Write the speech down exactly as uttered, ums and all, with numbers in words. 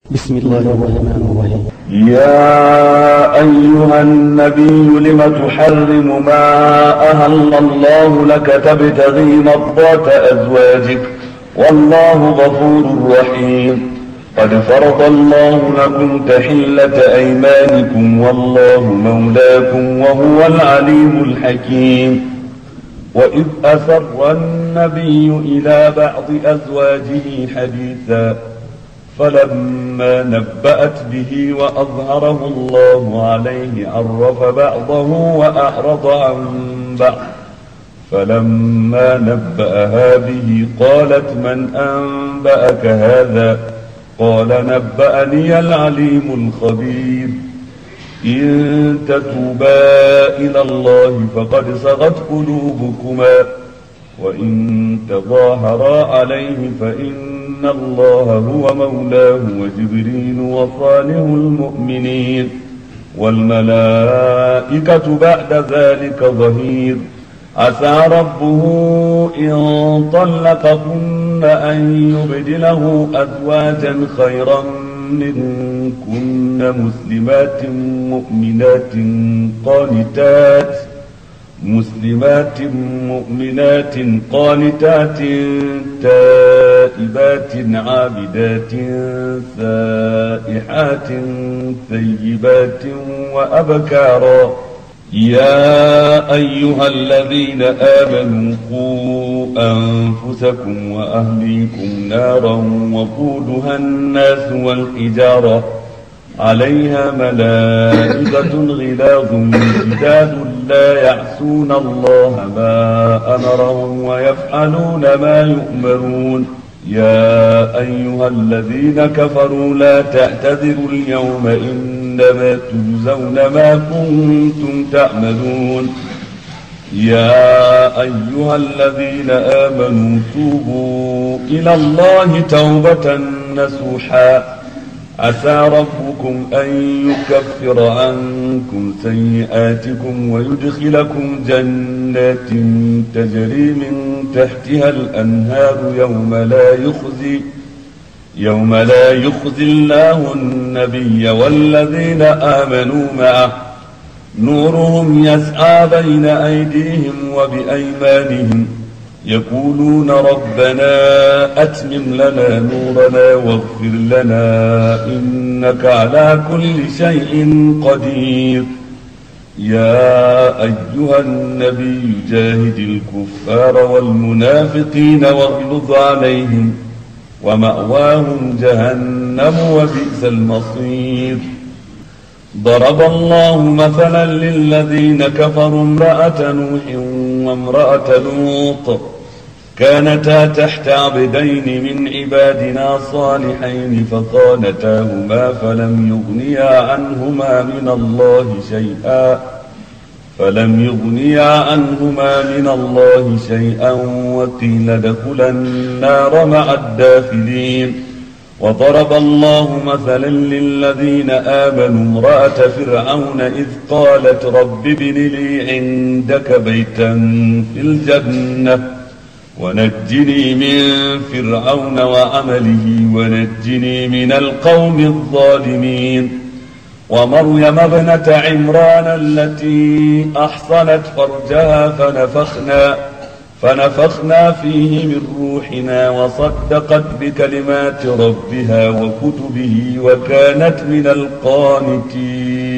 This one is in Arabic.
بسم الله الرحمن الرحيم. يا أيها النبي لم تحرم ما أهل الله لك تبتغي مرضات أزواجك والله غفور رحيم. قد فرض الله لكم تحلة أيمانكم والله مولاكم وهو العليم الحكيم. وإذ أسر النبي إلى بعض أزواجه حديثا فلما نبأت به وأظهره الله عليه عرف بعضه وأعرض عن بعض. فلما نبأها به قالت من أنبأك هذا؟ قال نبأني العليم الخبير. إن تتوبا إلى الله فقد صغت قلوبكما وإن تظاهرا عليه فإن الله هو مولاه وجبريل وصالح المؤمنين والملائكة بعد ذلك ظهير. عسى ربه إن طلقكن أن يبدله أزواجا خيرا منكن مسلمات مؤمنات قانتات مسلمات مؤمنات قانتات تائبات عابدات سائحات ثيبات وأبكارا. يا أيها الذين آمنوا قوا أنفسكم وأهليكم نارا وقودها الناس والحجارة عليها ملائكة غلاظ شداد لا يعصون الله ما أمرهم ويفعلون ما يؤمرون. يا أيها الذين كفروا لا تعتذروا اليوم إنما تجزون ما كنتم تعملون. يا أيها الذين آمنوا توبوا إلى الله توبة نصوحا عسى ربكم أن يكفر عنكم سيئاتكم ويدخلكم جنات تجري من تحتها الأنهار يوم لا يخزي يوم لا يخزي الله النبي والذين آمنوا معه نورهم يسعى بين أيديهم وبأيمانهم يقولون ربنا أتمم لنا نورنا واغفر لنا إنك على كل شيء قدير. يا أيها النبي جاهد الكفار والمنافقين واغلظ عليهم ومأواهم جهنم وبئس المصير. ضرب الله مثلا للذين كفروا امرأة نوح وامرأة لوط كانتا تحت عبدين من عبادنا صالحين فخانتاهما فلم يغنيا عنهما من الله شيئا فلم يغنيا عنهما من الله شيئا وقيل ادخلا النار مع الداخلين. وضرب الله مثلا للذين آمنوا امرأة فرعون إذ قالت رب ابن لي عندك بيتا في الجنة ونجني من فرعون وعمله ونجني من القوم الظالمين. ومريم ابنة عمران التي أحصنت فرجها فنفخنا فنفخنا فيه من روحنا وصدقت بكلمات ربها وكتبه وكانت من القانتين.